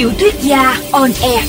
Tiểu thuyết gia on air.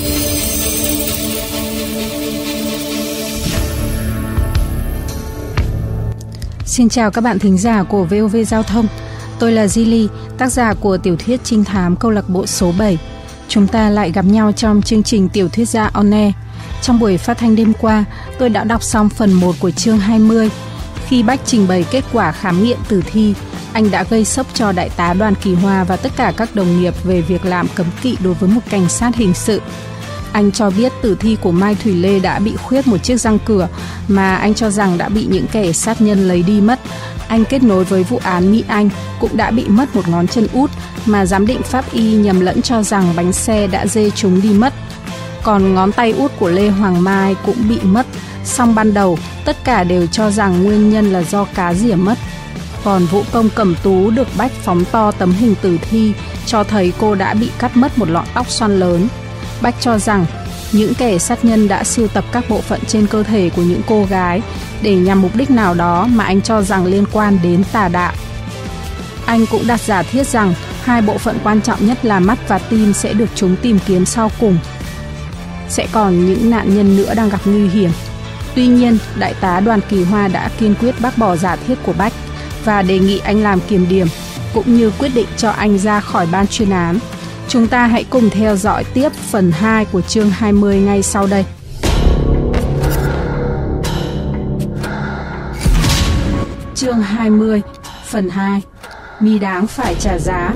Xin chào các bạn thính giả của VOV Giao thông. Tôi là Zili, tác giả của tiểu thuyết trinh thám câu lạc bộ số 7. Chúng ta lại gặp nhau trong chương trình Tiểu thuyết gia on air. Trong buổi phát thanh đêm qua, tôi đã đọc xong phần 1 của chương 20. Khi Bách trình bày kết quả khám nghiệm tử thi, anh đã gây sốc cho đại tá Đoàn Kỳ Hoa và tất cả các đồng nghiệp về việc làm cấm kỵ đối với một cảnh sát hình sự. Anh cho biết tử thi của Mai Thủy Lê đã bị khuyết một chiếc răng cửa mà anh cho rằng đã bị những kẻ sát nhân lấy đi mất. Anh kết nối với vụ án Mỹ Anh cũng đã bị mất một ngón chân út mà giám định pháp y nhầm lẫn cho rằng bánh xe đã dê chúng đi mất. Còn ngón tay út của Lê Hoàng Mai cũng bị mất, song ban đầu tất cả đều cho rằng nguyên nhân là do cá rỉa mất. Còn vũ công Cẩm Tú được Bách phóng to tấm hình tử thi cho thấy cô đã bị cắt mất một lọn tóc xoăn lớn. Bách cho rằng những kẻ sát nhân đã sưu tập các bộ phận trên cơ thể của những cô gái để nhằm mục đích nào đó mà anh cho rằng liên quan đến tà đạo. Anh cũng đặt giả thiết rằng hai bộ phận quan trọng nhất là mắt và tim sẽ được chúng tìm kiếm sau cùng. Sẽ còn những nạn nhân nữa đang gặp nguy hiểm. Tuy nhiên, đại tá Đoàn Kỳ Hoa đã kiên quyết bác bỏ giả thiết của Bách và đề nghị anh làm kiểm điểm, cũng như quyết định cho anh ra khỏi ban chuyên án. Chúng ta hãy cùng theo dõi tiếp phần 2 của chương 20 ngay sau đây. Chương 20, phần 2. Mi đáng phải trả giá.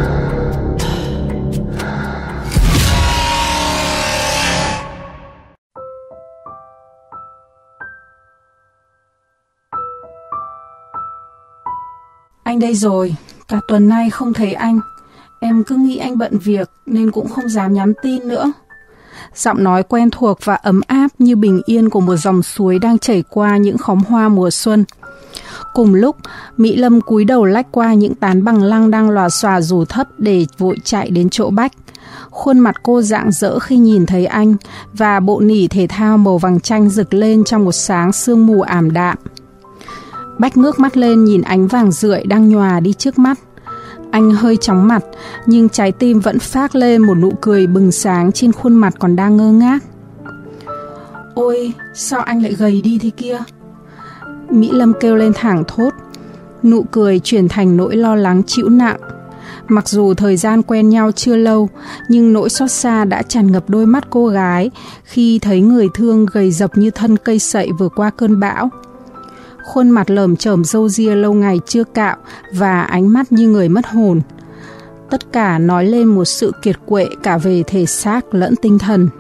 Anh đây rồi, cả tuần nay không thấy anh. Em cứ nghĩ anh bận việc nên cũng không dám nhắn tin nữa. Giọng nói quen thuộc và ấm áp như bình yên của một dòng suối đang chảy qua những khóm hoa mùa xuân. Cùng lúc, Mỹ Lâm cúi đầu lách qua những tán bằng lăng đang lòa xòa rủ thấp để vội chạy đến chỗ Bách. Khuôn mặt cô rạng rỡ khi nhìn thấy anh và bộ nỉ thể thao màu vàng chanh rực lên trong một sáng sương mù ảm đạm. Bách ngước mắt lên nhìn ánh vàng rượi đang nhòa đi trước mắt. Anh hơi chóng mặt, nhưng trái tim vẫn phác lên một nụ cười bừng sáng trên khuôn mặt còn đang ngơ ngác. Ôi, sao anh lại gầy đi thế kia? Mỹ Lâm kêu lên thảng thốt. Nụ cười chuyển thành nỗi lo lắng trĩu nặng. Mặc dù thời gian quen nhau chưa lâu, nhưng nỗi xót xa đã tràn ngập đôi mắt cô gái khi thấy người thương gầy dập như thân cây sậy vừa qua cơn bão. Khuôn mặt lởm chởm râu ria lâu ngày chưa cạo và ánh mắt như người mất hồn. Tất cả nói lên một sự kiệt quệ cả về thể xác lẫn tinh thần.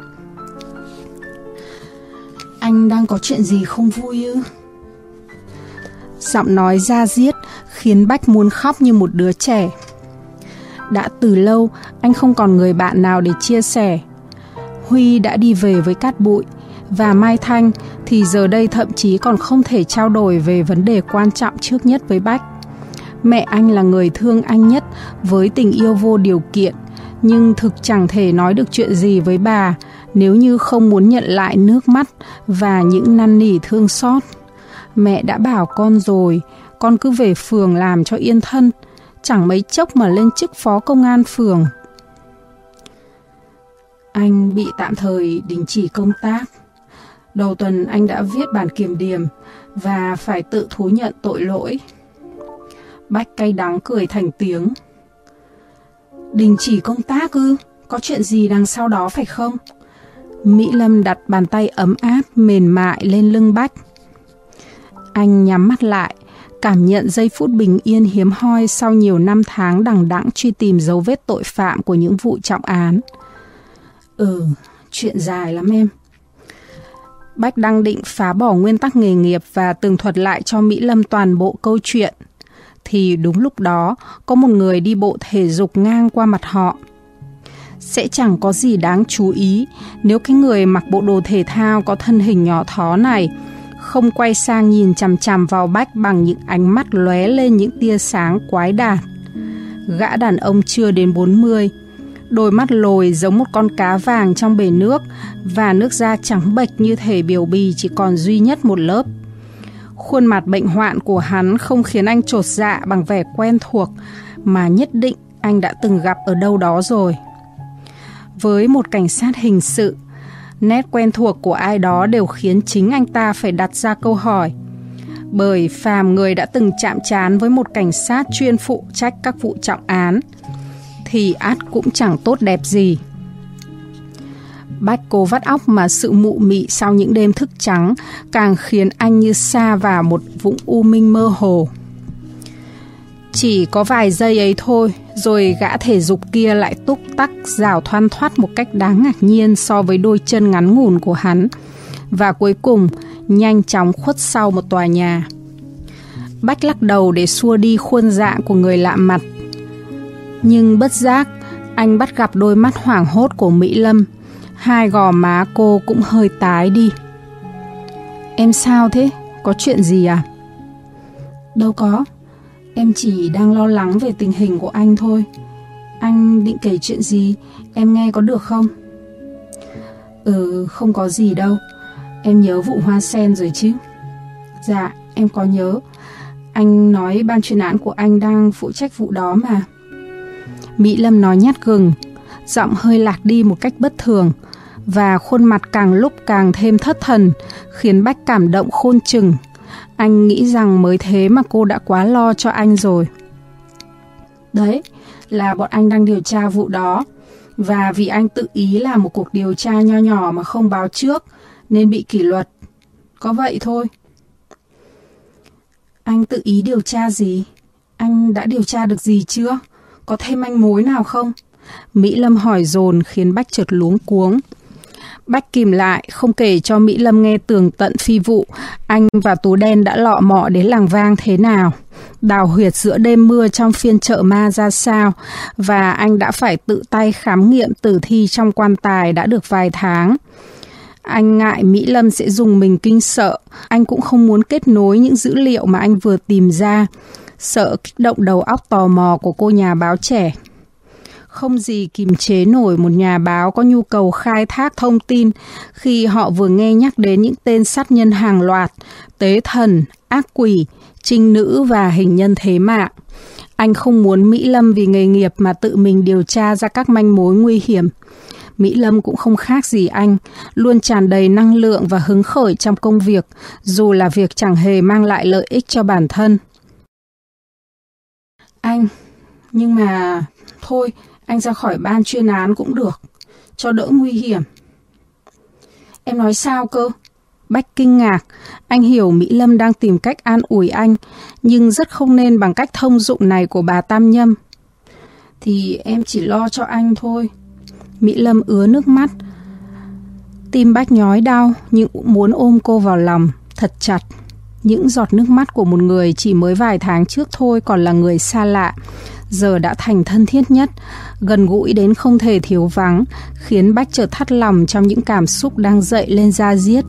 Anh đang có chuyện gì không vui ư? Giọng nói da diết khiến Bách muốn khóc như một đứa trẻ. Đã từ lâu anh không còn người bạn nào để chia sẻ. Huy đã đi về với cát bụi, và Mai Thanh thì giờ đây thậm chí còn không thể trao đổi về vấn đề quan trọng trước nhất với Bách. Mẹ anh là người thương anh nhất với tình yêu vô điều kiện, nhưng thực chẳng thể nói được chuyện gì với bà nếu như không muốn nhận lại nước mắt và những năn nỉ thương xót. Mẹ đã bảo con rồi, con cứ về phường làm cho yên thân, chẳng mấy chốc mà lên chức phó công an phường. Anh bị tạm thời đình chỉ công tác. Đầu tuần anh đã viết bản kiểm điểm và phải tự thú nhận tội lỗi. Bách cay đắng cười thành tiếng. Đình chỉ công tác ư? Có chuyện gì đằng sau đó phải không? Mỹ Lâm đặt bàn tay ấm áp mềm mại lên lưng Bách. Anh nhắm mắt lại, cảm nhận giây phút bình yên hiếm hoi sau nhiều năm tháng đằng đẵng truy tìm dấu vết tội phạm của những vụ trọng án. Chuyện dài lắm em. Bách đang định phá bỏ nguyên tắc nghề nghiệp và tường thuật lại cho Mỹ Lâm toàn bộ câu chuyện, thì đúng lúc đó có một người đi bộ thể dục ngang qua mặt họ. Sẽ chẳng có gì đáng chú ý nếu cái người mặc bộ đồ thể thao có thân hình nhỏ thó này không quay sang nhìn chằm chằm vào Bách bằng những ánh mắt lóe lên những tia sáng quái đản. Gã đàn ông chưa đến 40, đôi mắt lồi giống một con cá vàng trong bể nước và nước da trắng bệch như thể biểu bì chỉ còn duy nhất một lớp. Khuôn mặt bệnh hoạn của hắn không khiến anh chột dạ bằng vẻ quen thuộc mà nhất định anh đã từng gặp ở đâu đó rồi. Với một cảnh sát hình sự, nét quen thuộc của ai đó đều khiến chính anh ta phải đặt ra câu hỏi. Bởi phàm người đã từng chạm trán với một cảnh sát chuyên phụ trách các vụ trọng án, thì ắt cũng chẳng tốt đẹp gì. Bách cố vắt óc mà sự mụ mị sau những đêm thức trắng càng khiến anh như sa vào một vũng u minh mơ hồ. Chỉ có vài giây ấy thôi, rồi gã thể dục kia lại túc tắc rảo thoăn thoắt một cách đáng ngạc nhiên so với đôi chân ngắn ngủn của hắn, và cuối cùng nhanh chóng khuất sau một tòa nhà. Bách lắc đầu để xua đi khuôn dạng của người lạ mặt. Nhưng bất giác, anh bắt gặp đôi mắt hoảng hốt của Mỹ Lâm. Hai gò má cô cũng hơi tái đi. Em sao thế? Có chuyện gì à? Đâu có. Em chỉ đang lo lắng về tình hình của anh thôi. Anh định kể chuyện gì? Em nghe có được không? Không có gì đâu. Em nhớ vụ hoa sen rồi chứ? Dạ, em có nhớ. Anh nói ban chuyên án của anh đang phụ trách vụ đó mà. Mỹ Lâm nói nhát gừng, giọng hơi lạc đi một cách bất thường, và khuôn mặt càng lúc càng thêm thất thần, khiến Bách cảm động khôn chừng. Anh nghĩ rằng mới thế mà cô đã quá lo cho anh rồi. Đấy, là bọn anh đang điều tra vụ đó, và vì anh tự ý làm một cuộc điều tra nho nhỏ mà không báo trước, nên bị kỷ luật. Có vậy thôi. Anh tự ý điều tra gì? Anh đã điều tra được gì chưa? Có thêm manh mối nào không? Mỹ Lâm hỏi dồn khiến Bách chợt luống cuống. Bách kìm lại, không kể cho Mỹ Lâm nghe tường tận phi vụ anh và Tú Đen đã lọ mọ đến làng Vang thế nào, đào huyệt giữa đêm mưa trong phiên chợ ma ra sao, và anh đã phải tự tay khám nghiệm tử thi trong quan tài đã được vài tháng. Anh ngại Mỹ Lâm sẽ dùng mình kinh sợ, anh cũng không muốn kết nối những dữ liệu mà anh vừa tìm ra, sợ kích động đầu óc tò mò của cô nhà báo trẻ. Không gì kìm chế nổi một nhà báo có nhu cầu khai thác thông tin khi họ vừa nghe nhắc đến những tên sát nhân hàng loạt, tế thần, ác quỷ, trinh nữ và hình nhân thế mạng. Anh không muốn Mỹ Lâm vì nghề nghiệp mà tự mình điều tra ra các manh mối nguy hiểm. Mỹ Lâm cũng không khác gì anh, luôn tràn đầy năng lượng và hứng khởi trong công việc, dù là việc chẳng hề mang lại lợi ích cho bản thân. Anh, nhưng mà... Thôi, anh ra khỏi ban chuyên án cũng được, cho đỡ nguy hiểm. Em nói sao cơ? Bách kinh ngạc, anh hiểu Mỹ Lâm đang tìm cách an ủi anh, nhưng rất không nên bằng cách thông dụng này của bà Tam Nhâm. Thì em chỉ lo cho anh thôi. Mỹ Lâm ứa nước mắt. Tim Bách nhói đau, nhưng cũng muốn ôm cô vào lòng, thật chặt. Những giọt nước mắt của một người chỉ mới vài tháng trước thôi còn là người xa lạ, giờ đã thành thân thiết nhất, gần gũi đến không thể thiếu vắng, khiến Bách chợt thắt lòng trong những cảm xúc đang dậy lên da diết.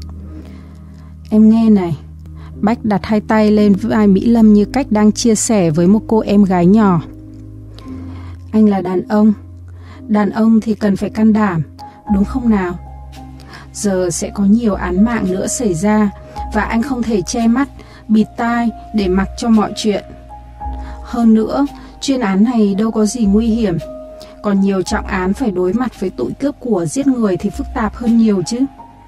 Em nghe này. Bách đặt hai tay lên vai Mỹ Lâm như cách đang chia sẻ với một cô em gái nhỏ. Anh là đàn ông thì cần phải can đảm, đúng không nào? Giờ sẽ có nhiều án mạng nữa xảy ra, và anh không thể che mắt, bịt tai để mặc cho mọi chuyện. Hơn nữa, chuyên án này đâu có gì nguy hiểm. Còn nhiều trọng án phải đối mặt với tội cướp của, giết người thì phức tạp hơn nhiều chứ.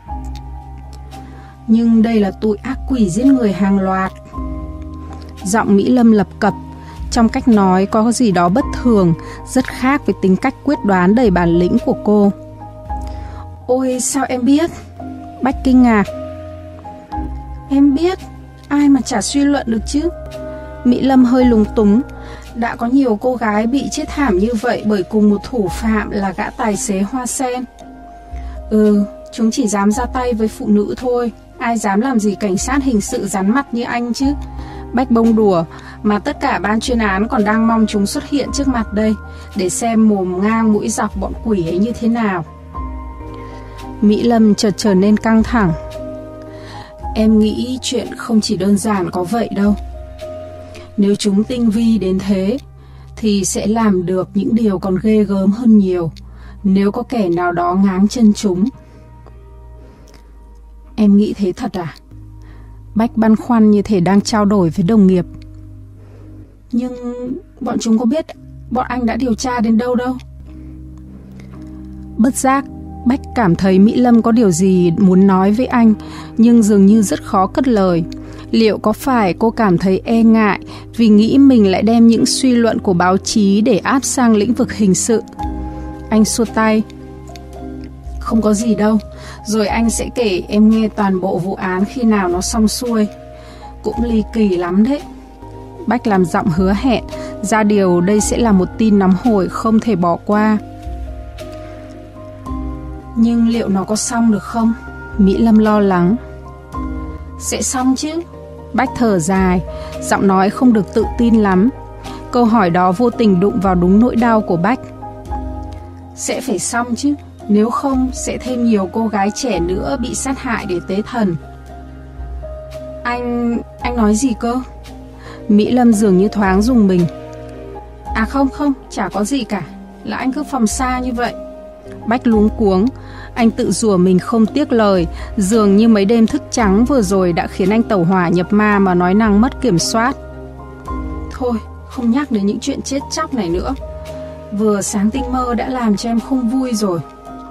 Nhưng đây là tội ác quỷ giết người hàng loạt. Giọng Mỹ Lâm lập cập, trong cách nói có gì đó bất thường, rất khác với tính cách quyết đoán đầy bản lĩnh của cô. Ôi, sao em biết? Bách kinh ngạc. Em biết, ai mà chả suy luận được chứ. Mỹ Lâm hơi lúng túng. Đã có nhiều cô gái bị chết thảm như vậy bởi cùng một thủ phạm là gã tài xế hoa sen. Chúng chỉ dám ra tay với phụ nữ thôi, ai dám làm gì cảnh sát hình sự rắn mặt như anh chứ. Bách bông đùa, mà tất cả ban chuyên án còn đang mong chúng xuất hiện trước mặt đây, để xem mồm ngang mũi dọc bọn quỷ ấy như thế nào. Mỹ Lâm chợt trở nên căng thẳng. Em nghĩ chuyện không chỉ đơn giản có vậy đâu. Nếu chúng tinh vi đến thế, thì sẽ làm được những điều còn ghê gớm hơn nhiều, nếu có kẻ nào đó ngáng chân chúng. Em nghĩ thế thật à? Bách băn khoăn như thể đang trao đổi với đồng nghiệp. Nhưng bọn chúng có biết bọn anh đã điều tra đến đâu đâu? Bất giác, Bách cảm thấy Mỹ Lâm có điều gì muốn nói với anh, nhưng dường như rất khó cất lời. Liệu có phải cô cảm thấy e ngại vì nghĩ mình lại đem những suy luận của báo chí để áp sang lĩnh vực hình sự? Anh xua tay. Không có gì đâu, rồi anh sẽ kể em nghe toàn bộ vụ án khi nào nó xong xuôi. Cũng ly kỳ lắm đấy. Bách làm giọng hứa hẹn, ra điều đây sẽ là một tin nóng hổi không thể bỏ qua. Nhưng liệu nó có xong được không? Mỹ Lâm lo lắng. Sẽ xong chứ. Bách thở dài, giọng nói không được tự tin lắm. Câu hỏi đó vô tình đụng vào đúng nỗi đau của Bách. Sẽ phải xong chứ, nếu không sẽ thêm nhiều cô gái trẻ nữa bị sát hại để tế thần. Anh nói gì cơ? Mỹ Lâm dường như thoáng rùng mình. À không, chả có gì cả, là anh cứ phòng xa như vậy. Bách luống cuống, anh tự rủa mình không tiếc lời, dường như mấy đêm thức trắng vừa rồi đã khiến anh tẩu hỏa nhập ma mà nói năng mất kiểm soát. Thôi, không nhắc đến những chuyện chết chóc này nữa. Vừa sáng tinh mơ đã làm cho em không vui rồi.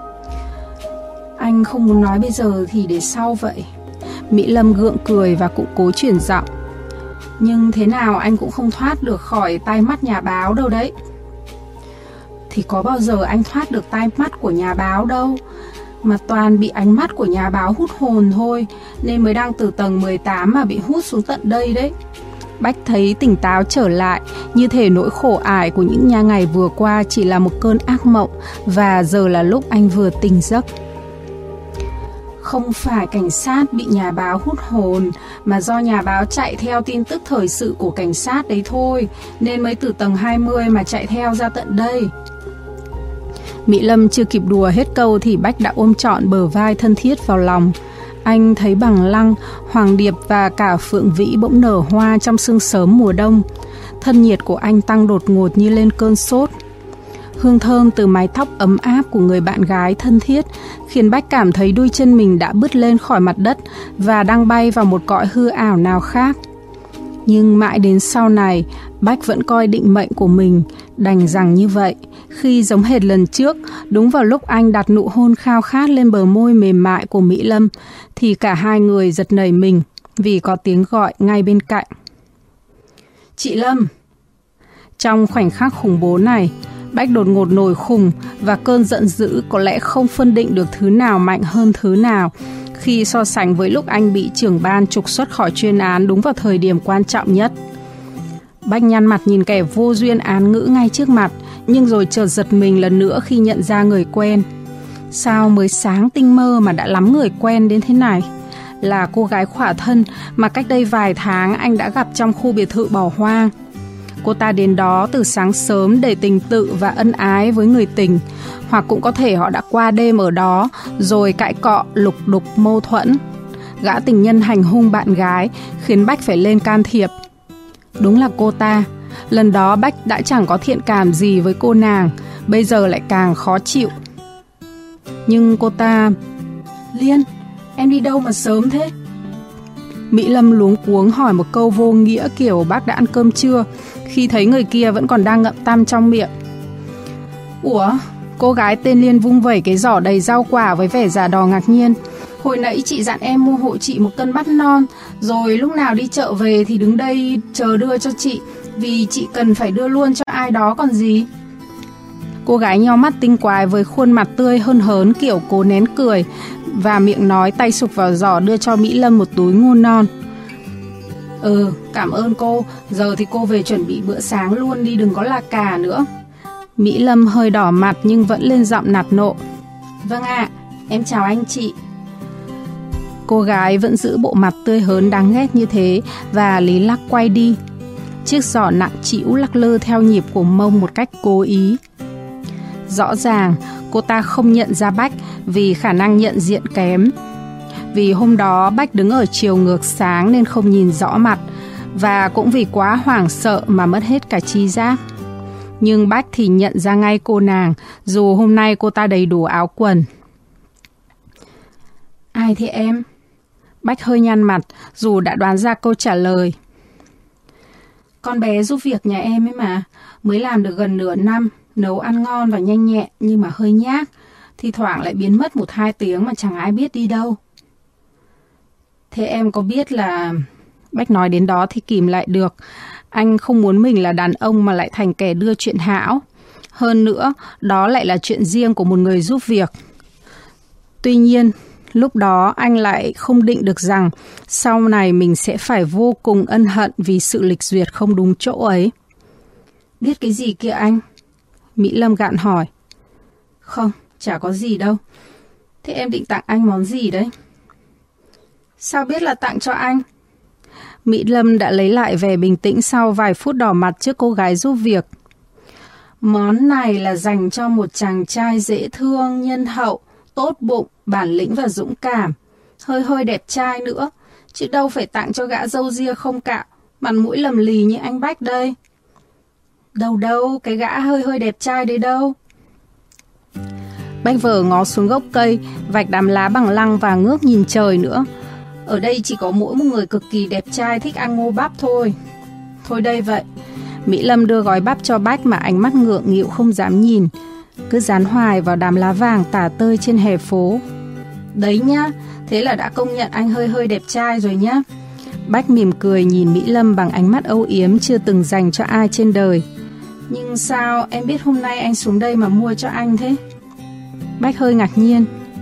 Anh không muốn nói bây giờ thì để sau vậy. Mỹ Lâm gượng cười và cũng cố chuyển giọng. Nhưng thế nào anh cũng không thoát được khỏi tai mắt nhà báo đâu đấy. Thì có bao giờ anh thoát được tai mắt của nhà báo đâu, mà toàn bị ánh mắt của nhà báo hút hồn thôi, nên mới đang từ tầng 18 mà bị hút xuống tận đây đấy. Bách thấy tỉnh táo trở lại, như thể nỗi khổ ải của những ngày vừa qua chỉ là một cơn ác mộng, và giờ là lúc anh vừa tỉnh giấc. Không phải cảnh sát bị nhà báo hút hồn, mà do nhà báo chạy theo tin tức thời sự của cảnh sát đấy thôi, nên mới từ tầng 20 mà chạy theo ra tận đây. Mỹ Lâm chưa kịp đùa hết câu thì Bách đã ôm trọn bờ vai thân thiết vào lòng. Anh thấy Bằng Lăng, Hoàng Điệp và cả Phượng Vĩ bỗng nở hoa trong sương sớm mùa đông. Thân nhiệt của anh tăng đột ngột như lên cơn sốt. Hương thơm từ mái tóc ấm áp của người bạn gái thân thiết khiến Bách cảm thấy đôi chân mình đã bứt lên khỏi mặt đất và đang bay vào một cõi hư ảo nào khác. Nhưng mãi đến sau này, Bách vẫn coi định mệnh của mình đành rằng như vậy, khi giống hệt lần trước, đúng vào lúc anh đặt nụ hôn khao khát lên bờ môi mềm mại của Mỹ Lâm, thì cả hai người giật nảy mình vì có tiếng gọi ngay bên cạnh. Chị Lâm! Trong khoảnh khắc khủng bố này, Bách đột ngột nổi khùng và cơn giận dữ có lẽ không phân định được thứ nào mạnh hơn thứ nào khi so sánh với lúc anh bị trưởng ban trục xuất khỏi chuyên án đúng vào thời điểm quan trọng nhất. Bách nhăn mặt nhìn kẻ vô duyên án ngữ ngay trước mặt, nhưng rồi chợt giật mình lần nữa khi nhận ra người quen. Sao mới sáng tinh mơ mà đã lắm người quen đến thế này? Là cô gái khỏa thân mà cách đây vài tháng anh đã gặp trong khu biệt thự bỏ hoang. Cô ta đến đó từ sáng sớm để tình tự và ân ái với người tình, hoặc cũng có thể họ đã qua đêm ở đó rồi cãi cọ, lục đục, mâu thuẫn. Gã tình nhân hành hung bạn gái khiến Bách phải lên can thiệp. Đúng là cô ta. Lần đó Bách đã chẳng có thiện cảm gì với cô nàng, bây giờ lại càng khó chịu. Nhưng cô ta... Liên, em đi đâu mà sớm thế? Mỹ Lâm luống cuống hỏi một câu vô nghĩa kiểu bác đã ăn cơm chưa, khi thấy người kia vẫn còn đang ngậm tăm trong miệng. Ủa, cô gái tên Liên vung vẩy cái giỏ đầy rau quả với vẻ giả đò ngạc nhiên. Hồi nãy chị dặn em mua hộ chị một cân bắp non, rồi lúc nào đi chợ về thì đứng đây chờ đưa cho chị, vì chị cần phải đưa luôn cho ai đó còn gì. Cô gái nheo mắt tinh quái với khuôn mặt tươi hơn hớn kiểu cố nén cười, và miệng nói tay sục vào giỏ đưa cho Mỹ Lâm một túi ngô non. Cảm ơn cô, giờ thì cô về chuẩn bị bữa sáng luôn đi, đừng có lạc cà nữa. Mỹ Lâm hơi đỏ mặt nhưng vẫn lên giọng nạt nộ. Vâng ạ, em chào anh chị. Cô gái vẫn giữ bộ mặt tươi hớn đáng ghét như thế và lý lắc quay đi. Chiếc giỏ nặng trĩu lắc lư theo nhịp của mông một cách cố ý. Rõ ràng cô ta không nhận ra Bách vì khả năng nhận diện kém. Vì hôm đó Bách đứng ở chiều ngược sáng nên không nhìn rõ mặt, và cũng vì quá hoảng sợ mà mất hết cả tri giác. Nhưng Bách thì nhận ra ngay cô nàng, dù hôm nay cô ta đầy đủ áo quần. Ai thế em? Bách hơi nhăn mặt dù đã đoán ra câu trả lời. Con bé giúp việc nhà em ấy mà, mới làm được gần nửa năm, nấu ăn ngon và nhanh nhẹn nhưng mà hơi nhác. thi thoảng lại biến mất 1-2 tiếng mà chẳng ai biết đi đâu. Thế em có biết là... Bách nói đến đó thì kìm lại được. Anh không muốn mình là đàn ông mà lại thành kẻ đưa chuyện hão. Hơn nữa, đó lại là chuyện riêng của một người giúp việc. Tuy nhiên, lúc đó anh lại không định được rằng sau này mình sẽ phải vô cùng ân hận vì sự lịch duyệt không đúng chỗ ấy. Biết cái gì kia anh? Mỹ Lâm gạn hỏi. Không, chả có gì đâu. Thế em định tặng anh món gì đấy? Sao biết là tặng cho anh? Mỹ Lâm đã lấy lại vẻ bình tĩnh sau vài phút đỏ mặt trước cô gái giúp việc. Món này là dành cho một chàng trai dễ thương, nhân hậu, tốt bụng, bản lĩnh và dũng cảm. Hơi đẹp trai nữa. Chứ đâu phải tặng cho gã râu ria không cạo, mặt mũi lầm lì như anh Bách đây. Đâu, cái gã hơi đẹp trai đấy đâu. Bách vờ ngó xuống gốc cây, vạch đám lá bằng lăng và ngước nhìn trời nữa. Ở đây chỉ có mỗi một người cực kỳ đẹp trai thích ăn ngô bắp thôi. Thôi đây vậy. Mỹ Lâm đưa gói bắp cho Bách mà ánh mắt ngượng nghịu không dám nhìn, cứ dán hoài vào đám lá vàng tả tơi trên hè phố. Đấy nhá, thế là đã công nhận anh hơi đẹp trai rồi nhá. Bách mỉm cười nhìn Mỹ Lâm bằng ánh mắt âu yếm chưa từng dành cho ai trên đời. Nhưng sao em biết hôm nay anh xuống đây mà mua cho anh thế? Bách hơi ngạc nhiên.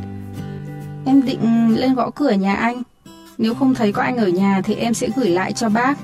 Em định lên gõ cửa nhà anh. Nếu không thấy có anh ở nhà thì em sẽ gửi lại cho bác.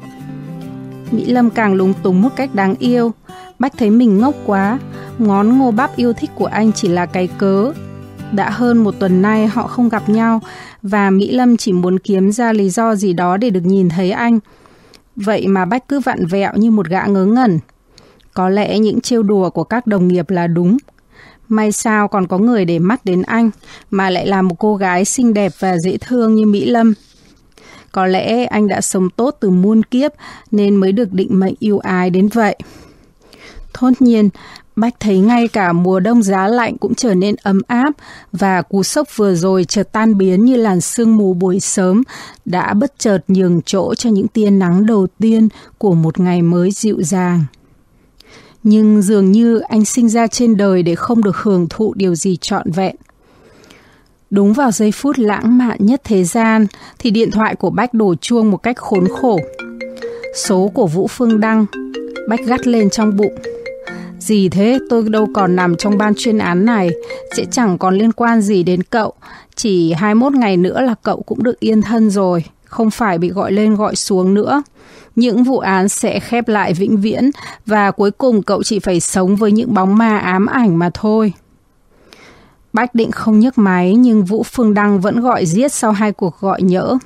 Mỹ Lâm càng lúng túng một cách đáng yêu. Bách thấy mình ngốc quá. Món ngô bắp yêu thích của anh chỉ là cái cớ. Đã hơn 1 tuần nay họ không gặp nhau, và Mỹ Lâm chỉ muốn kiếm ra lý do gì đó để được nhìn thấy anh. Vậy mà Bách cứ vặn vẹo như một gã ngớ ngẩn. Có lẽ những trêu đùa của các đồng nghiệp là đúng. May sao còn có người để mắt đến anh, mà lại là một cô gái xinh đẹp và dễ thương như Mỹ Lâm. Có lẽ anh đã sống tốt từ muôn kiếp nên mới được định mệnh yêu ái đến vậy. Thốt nhiên, Bách thấy ngay cả mùa đông giá lạnh cũng trở nên ấm áp, và cú sốc vừa rồi chợt tan biến như làn sương mù buổi sớm đã bất chợt nhường chỗ cho những tia nắng đầu tiên của một ngày mới dịu dàng. Nhưng dường như anh sinh ra trên đời để không được hưởng thụ điều gì trọn vẹn. Đúng vào giây phút lãng mạn nhất thế gian thì điện thoại của Bách đổ chuông một cách khốn khổ. Số của Vũ Phương Đăng. Bách gắt lên trong bụng. Gì thế, tôi đâu còn nằm trong ban chuyên án này, sẽ chẳng còn liên quan gì đến cậu. Chỉ 21 ngày nữa là cậu cũng được yên thân rồi, không phải bị gọi lên gọi xuống nữa. Những vụ án sẽ khép lại vĩnh viễn, và cuối cùng cậu chỉ phải sống với những bóng ma ám ảnh mà thôi. Bách định không nhấc máy, nhưng Vũ Phương Đăng vẫn gọi riết sau 2 cuộc gọi nhỡ.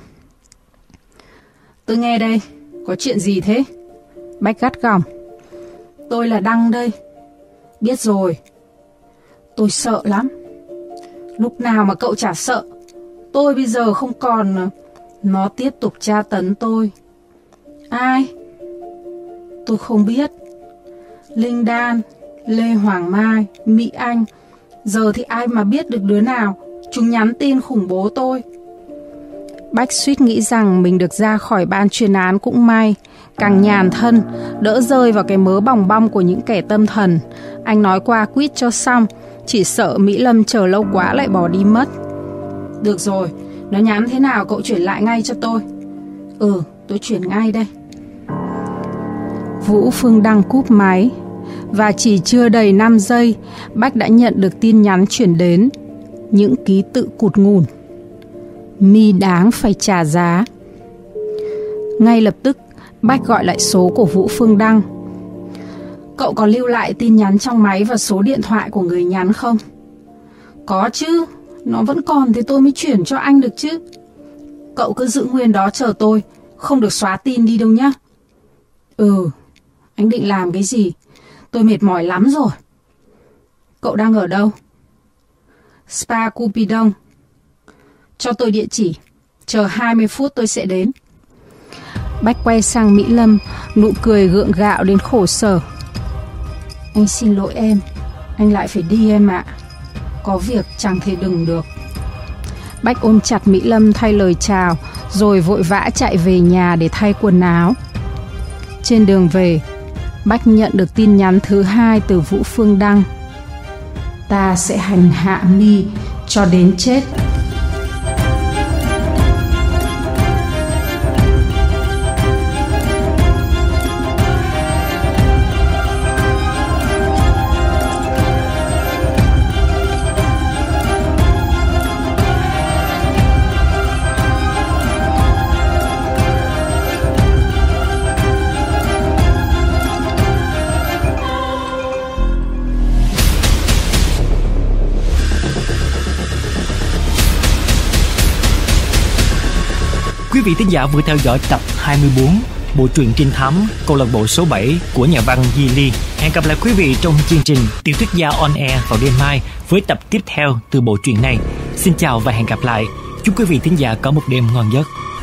Tôi nghe đây, có chuyện gì thế? Bách gắt gỏng. Tôi là Đăng đây. Biết rồi. Tôi sợ lắm. Lúc nào mà cậu chả sợ. Tôi bây giờ không còn... Nó tiếp tục tra tấn tôi. Ai? Tôi không biết. Linh Đan, Lê Hoàng Mai, Mỹ Anh. Giờ thì ai mà biết được đứa nào. Chúng nhắn tin khủng bố tôi. Bách suýt nghĩ rằng mình được ra khỏi ban chuyên án cũng may. Càng nhàn thân, đỡ rơi vào cái mớ bòng bong của những kẻ tâm thần. Anh nói qua quýt cho xong, chỉ sợ Mỹ Lâm chờ lâu quá lại bỏ đi mất. Được rồi, nó nhắn thế nào cậu chuyển lại ngay cho tôi. Tôi chuyển ngay đây. Vũ Phương Đăng cúp máy, và chỉ chưa đầy 5 giây, Bách đã nhận được tin nhắn chuyển đến. Những ký tự cụt ngủn. Mi đáng phải trả giá. Ngay lập tức, Bách gọi lại số của Vũ Phương Đăng. Cậu có lưu lại tin nhắn trong máy và số điện thoại của người nhắn không? Có chứ, nó vẫn còn thì tôi mới chuyển cho anh được chứ. Cậu cứ giữ nguyên đó chờ tôi, không được xóa tin đi đâu nhá. Anh định làm cái gì? Tôi mệt mỏi lắm rồi. Cậu đang ở đâu? Spa Cupidon. Cho tôi địa chỉ. Chờ 20 phút tôi sẽ đến. Bách quay sang Mỹ Lâm, nụ cười gượng gạo đến khổ sở. Anh xin lỗi em. Anh lại phải đi em ạ. Có việc chẳng thể đừng được. Bách ôm chặt Mỹ Lâm thay lời chào, rồi vội vã chạy về nhà để thay quần áo. Trên đường về, Bách nhận được tin nhắn thứ 2 từ Vũ Phương Đăng. ta sẽ hành hạ mi cho đến chết. Quý vị thính giả vừa theo dõi tập 24 bộ truyện trinh thám câu lạc bộ số 7 của nhà văn Zili. Hẹn gặp lại quý vị trong chương trình Tiểu thuyết gia on air vào đêm mai với tập tiếp theo từ bộ truyện này. Xin chào và hẹn gặp lại. Chúc quý vị thính giả có một đêm ngon giấc.